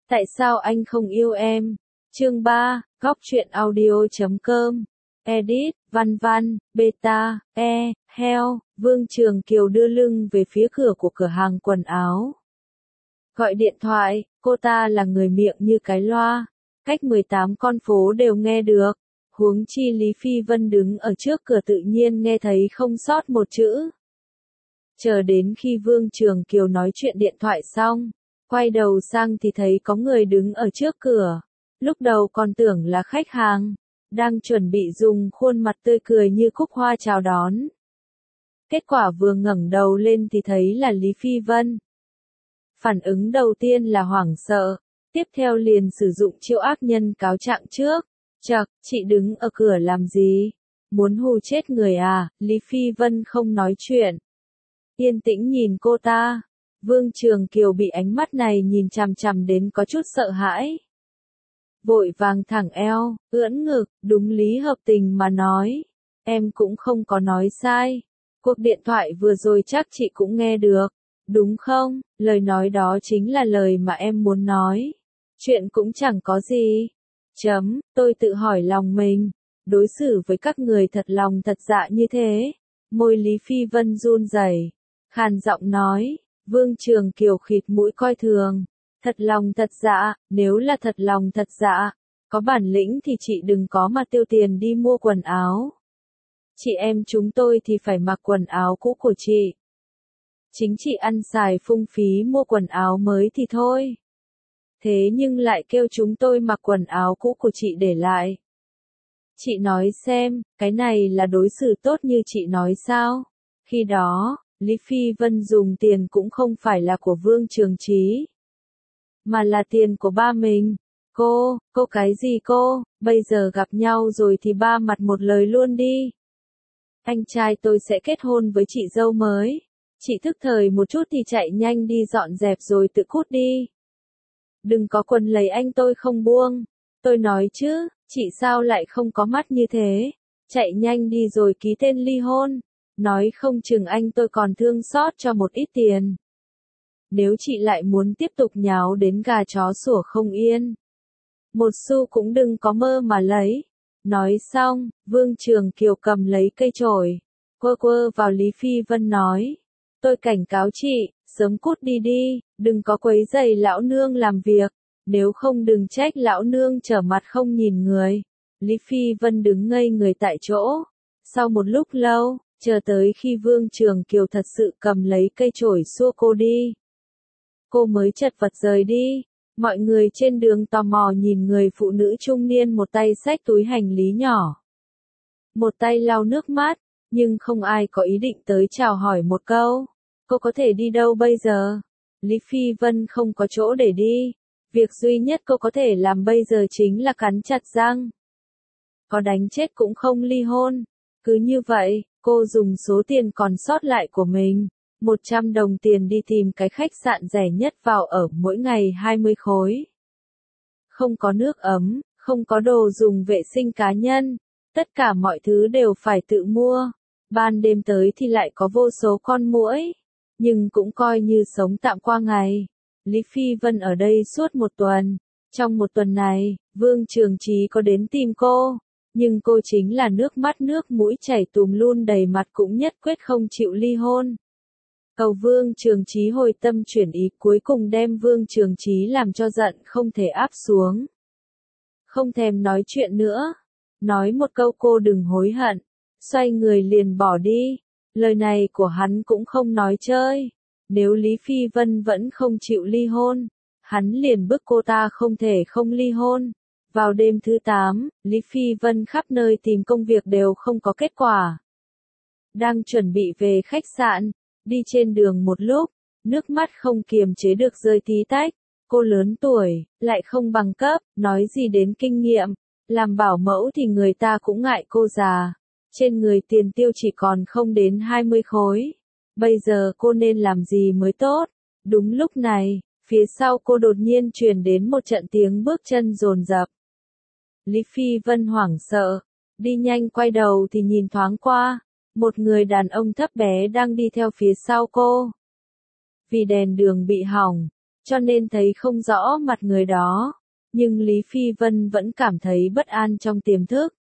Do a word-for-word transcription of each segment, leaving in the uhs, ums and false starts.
Tại sao anh không yêu em? Chương ba, góc truyện audio chấm com. Edit, Văn Văn, Beta, E, Heo, Vương Trường Kiều đưa lưng về phía cửa của cửa hàng quần áo. Gọi điện thoại, cô ta là người miệng như cái loa, cách mười tám con phố đều nghe được. Huống chi Lý Phi Vân đứng ở trước cửa tự nhiên nghe thấy không sót một chữ. Chờ đến khi Vương Trường Kiều nói chuyện điện thoại xong, quay đầu sang thì thấy có người đứng ở trước cửa. Lúc đầu còn tưởng là khách hàng, đang chuẩn bị dùng khuôn mặt tươi cười như cúc hoa chào đón. Kết quả vừa ngẩng đầu lên thì thấy là Lý Phi Vân. Phản ứng đầu tiên là hoảng sợ, tiếp theo liền sử dụng chiêu ác nhân cáo trạng trước. Chậc, chị đứng ở cửa làm gì? Muốn hù chết người à? Lý Phi Vân không nói chuyện. Yên tĩnh nhìn cô ta. Vương Trường Kiều bị ánh mắt này nhìn chằm chằm đến có chút sợ hãi. Vội vàng thẳng eo, ưỡn ngực, đúng lý hợp tình mà nói. Em cũng không có nói sai. Cuộc điện thoại vừa rồi chắc chị cũng nghe được. Đúng không? Lời nói đó chính là lời mà em muốn nói. Chuyện cũng chẳng có gì. Chấm, tôi tự hỏi lòng mình. Đối xử với các người thật lòng thật dạ như thế. Môi Lý Phi Vân run rẩy, khàn giọng nói. Vương Trường Kiều khịt mũi coi thường. Thật lòng thật dạ, nếu là thật lòng thật dạ, có bản lĩnh thì chị đừng có mà tiêu tiền đi mua quần áo. Chị em chúng tôi thì phải mặc quần áo cũ của chị. Chính chị ăn xài phung phí mua quần áo mới thì thôi. Thế nhưng lại kêu chúng tôi mặc quần áo cũ của chị để lại. Chị nói xem, cái này là đối xử tốt như chị nói sao? Khi đó, Lý Phi Vân dùng tiền cũng không phải là của Vương Trường Chí, mà là tiền của ba mình. Cô, cô cái gì cô, bây giờ gặp nhau rồi thì ba mặt một lời luôn đi. Anh trai tôi sẽ kết hôn với chị dâu mới. Chị thức thời một chút thì chạy nhanh đi dọn dẹp rồi tự cút đi. Đừng có quần lấy anh tôi không buông. Tôi nói chứ, chị sao lại không có mắt như thế. Chạy nhanh đi rồi ký tên ly hôn. Nói không chừng anh tôi còn thương xót cho một ít tiền. Nếu chị lại muốn tiếp tục nháo đến gà chó sủa không yên, một xu cũng đừng có mơ mà lấy. Nói xong, Vương Trường Kiều cầm lấy cây chổi, quơ quơ vào Lý Phi Vân nói. Tôi cảnh cáo chị, sớm cút đi đi, đừng có quấy rầy lão nương làm việc, nếu không đừng trách lão nương trở mặt không nhìn người. Lý Phi Vân đứng ngây người tại chỗ. Sau một lúc lâu, chờ tới khi Vương Trường Kiều thật sự cầm lấy cây chổi xua cô đi, cô mới chật vật rời đi. Mọi người trên đường tò mò nhìn người phụ nữ trung niên một tay xách túi hành lý nhỏ, một tay lau nước mắt, nhưng không ai có ý định tới chào hỏi một câu. Cô có thể đi đâu bây giờ? Lý Phi Vân không có chỗ để đi. Việc duy nhất cô có thể làm bây giờ chính là cắn chặt răng. Có đánh chết cũng không ly hôn. Cứ như vậy, cô dùng số tiền còn sót lại của mình, một trăm đồng tiền đi tìm cái khách sạn rẻ nhất vào ở mỗi ngày hai mươi khối. Không có nước ấm, không có đồ dùng vệ sinh cá nhân, tất cả mọi thứ đều phải tự mua. Ban đêm tới thì lại có vô số con muỗi, nhưng cũng coi như sống tạm qua ngày. Lý Phi Vân ở đây suốt một tuần. Trong một tuần này, Vương Trường Chí có đến tìm cô, nhưng cô chính là nước mắt nước mũi chảy tùm luôn đầy mặt cũng nhất quyết không chịu ly hôn. Cầu Vương Trường Chí hồi tâm chuyển ý cuối cùng đem Vương Trường Chí làm cho giận không thể áp xuống. Không thèm nói chuyện nữa. Nói một câu cô đừng hối hận. Xoay người liền bỏ đi. Lời này của hắn cũng không nói chơi. Nếu Lý Phi Vân vẫn không chịu ly hôn, hắn liền bức cô ta không thể không ly hôn. Vào đêm thứ tám, Lý Phi Vân khắp nơi tìm công việc đều không có kết quả. Đang chuẩn bị về khách sạn, đi trên đường một lúc, nước mắt không kiềm chế được rơi tí tách. Cô lớn tuổi, lại không bằng cấp, nói gì đến kinh nghiệm, làm bảo mẫu thì người ta cũng ngại cô già. Trên người tiền tiêu chỉ còn không đến hai mươi khối. Bây giờ cô nên làm gì mới tốt? Đúng lúc này, phía sau cô đột nhiên truyền đến một trận tiếng bước chân dồn dập. Lý Phi Vân hoảng sợ, đi nhanh quay đầu thì nhìn thoáng qua, một người đàn ông thấp bé đang đi theo phía sau cô. Vì đèn đường bị hỏng, cho nên thấy không rõ mặt người đó. Nhưng Lý Phi Vân vẫn cảm thấy bất an trong tiềm thức.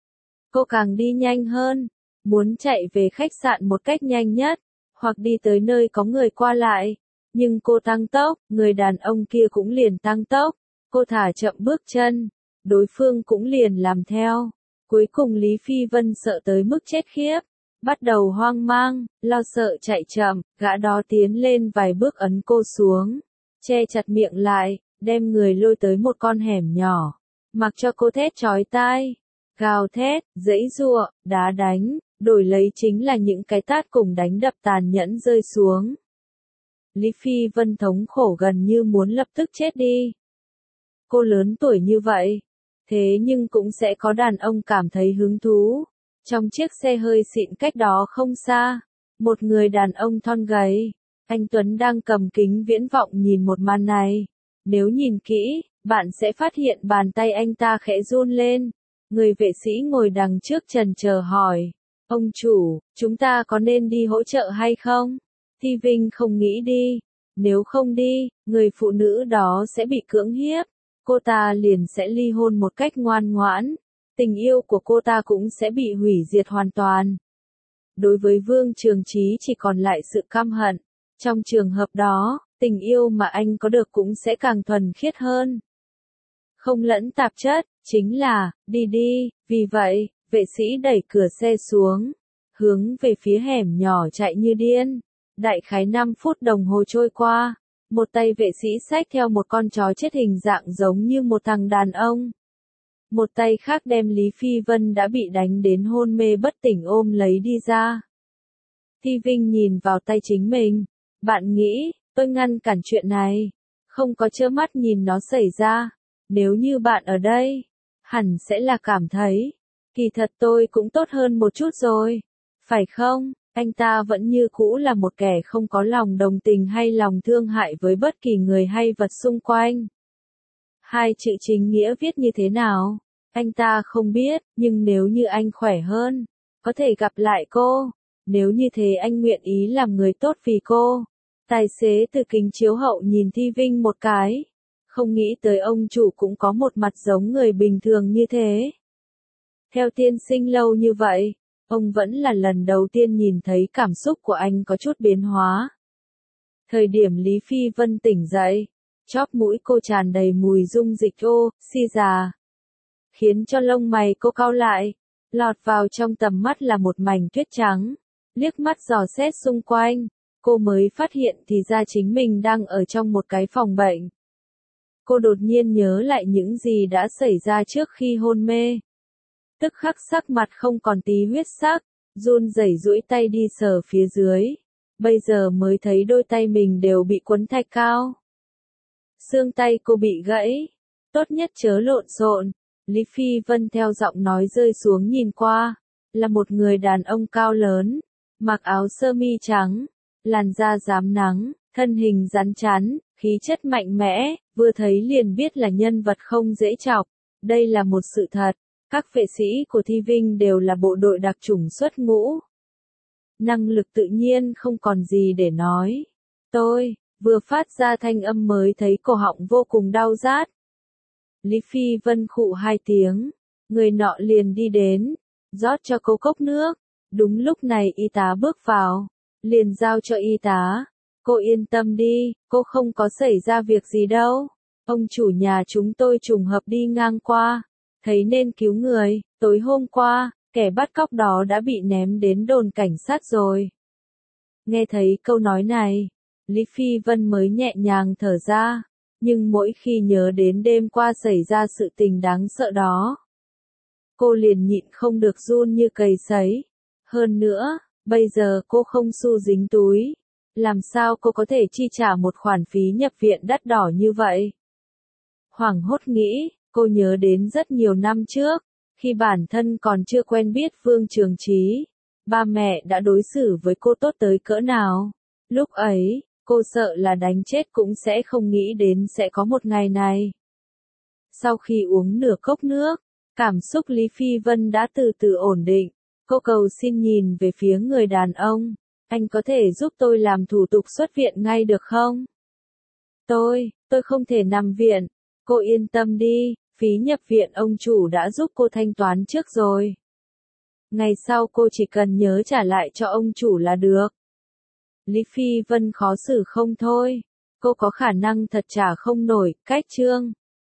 Cô càng đi nhanh hơn, muốn chạy về khách sạn một cách nhanh nhất, hoặc đi tới nơi có người qua lại. Nhưng cô tăng tốc, người đàn ông kia cũng liền tăng tốc. Cô thả chậm bước chân, đối phương cũng liền làm theo. Cuối cùng Lý Phi Vân sợ tới mức chết khiếp, bắt đầu hoang mang, lo sợ chạy chậm, gã đó tiến lên vài bước ấn cô xuống, che chặt miệng lại, đem người lôi tới một con hẻm nhỏ, mặc cho cô thét chói tai, gào thét, giãy giụa, đá đánh, đổi lấy chính là những cái tát cùng đánh đập tàn nhẫn rơi xuống. Lý Phi Vân thống khổ gần như muốn lập tức chết đi. Cô lớn tuổi như vậy, thế nhưng cũng sẽ có đàn ông cảm thấy hứng thú. Trong chiếc xe hơi xịn cách đó không xa, một người đàn ông thon gầy, anh Tuấn đang cầm kính viễn vọng nhìn một màn này. Nếu nhìn kỹ, bạn sẽ phát hiện bàn tay anh ta khẽ run lên. Người vệ sĩ ngồi đằng trước trần chờ hỏi, ông chủ, chúng ta có nên đi hỗ trợ hay không? Thi Vinh không nghĩ đi. Nếu không đi, người phụ nữ đó sẽ bị cưỡng hiếp. Cô ta liền sẽ ly hôn một cách ngoan ngoãn. Tình yêu của cô ta cũng sẽ bị hủy diệt hoàn toàn. Đối với Vương Trường Chí chỉ còn lại sự căm hận. Trong trường hợp đó, tình yêu mà anh có được cũng sẽ càng thuần khiết hơn. Không lẫn tạp chất, chính là, đi đi, vì vậy, vệ sĩ đẩy cửa xe xuống, hướng về phía hẻm nhỏ chạy như điên. Đại khái năm phút đồng hồ trôi qua, một tay vệ sĩ xách theo một con chó chết hình dạng giống như một thằng đàn ông. Một tay khác đem Lý Phi Vân đã bị đánh đến hôn mê bất tỉnh ôm lấy đi ra. Thi Vinh nhìn vào tay chính mình. Bạn nghĩ, tôi ngăn cản chuyện này, không có trơ mắt nhìn nó xảy ra. Nếu như bạn ở đây, hẳn sẽ là cảm thấy, kỳ thật tôi cũng tốt hơn một chút rồi. Phải không? Anh ta vẫn như cũ là một kẻ không có lòng đồng tình hay lòng thương hại với bất kỳ người hay vật xung quanh. Hai chữ chính nghĩa viết như thế nào? Anh ta không biết, nhưng nếu như anh khỏe hơn, có thể gặp lại cô. Nếu như thế anh nguyện ý làm người tốt vì cô. Tài xế từ kính chiếu hậu nhìn Thi Vinh một cái. Không nghĩ tới ông chủ cũng có một mặt giống người bình thường như thế. Theo tiên sinh lâu như vậy, ông vẫn là lần đầu tiên nhìn thấy cảm xúc của anh có chút biến hóa. Thời điểm Lý Phi Vân tỉnh dậy, chóp mũi cô tràn đầy mùi dung dịch ô, xi già. Khiến cho lông mày cô cau lại, lọt vào trong tầm mắt là một mảnh tuyết trắng. Liếc mắt dò xét xung quanh, cô mới phát hiện thì ra chính mình đang ở trong một cái phòng bệnh. Cô đột nhiên nhớ lại những gì đã xảy ra trước khi hôn mê. Tức khắc sắc mặt không còn tí huyết sắc, run rẩy duỗi tay đi sờ phía dưới. Bây giờ mới thấy đôi tay mình đều bị quấn thạch cao. Xương tay cô bị gãy, tốt nhất chớ lộn xộn. Lý Phi Vân theo giọng nói rơi xuống nhìn qua, là một người đàn ông cao lớn, mặc áo sơ mi trắng, làn da rám nắng, thân hình rắn chắn, khí chất mạnh mẽ, vừa thấy liền biết là nhân vật không dễ chọc. Đây là một sự thật, các vệ sĩ của Thi Vinh đều là bộ đội đặc chủng xuất ngũ. Năng lực tự nhiên không còn gì để nói. Tôi, vừa phát ra thanh âm mới thấy cổ họng vô cùng đau rát. Lý Phi Vân khụ hai tiếng, người nọ liền đi đến, rót cho cô cốc nước. Đúng lúc này y tá bước vào, liền giao cho y tá. Cô yên tâm đi, cô không có xảy ra việc gì đâu. Ông chủ nhà chúng tôi trùng hợp đi ngang qua, thấy nên cứu người. Tối hôm qua, kẻ bắt cóc đó đã bị ném đến đồn cảnh sát rồi. Nghe thấy câu nói này, Lý Phi Vân mới nhẹ nhàng thở ra. Nhưng mỗi khi nhớ đến đêm qua xảy ra sự tình đáng sợ đó, cô liền nhịn không được run như cầy sấy. Hơn nữa, bây giờ cô không xu dính túi. Làm sao cô có thể chi trả một khoản phí nhập viện đắt đỏ như vậy? Hoảng hốt nghĩ, cô nhớ đến rất nhiều năm trước, khi bản thân còn chưa quen biết Vương Trường Chí, ba mẹ đã đối xử với cô tốt tới cỡ nào. Lúc ấy, cô sợ là đánh chết cũng sẽ không nghĩ đến sẽ có một ngày này. Sau khi uống nửa cốc nước, cảm xúc Lý Phi Vân đã từ từ ổn định. Cô cầu xin nhìn về phía người đàn ông. Anh có thể giúp tôi làm thủ tục xuất viện ngay được không? Tôi, tôi không thể nằm viện. Cô yên tâm đi, phí nhập viện ông chủ đã giúp cô thanh toán trước rồi. Ngày sau cô chỉ cần nhớ trả lại cho ông chủ là được. Lý Phi Vân khó xử không thôi. Cô có khả năng thật trả không nổi, cách chương.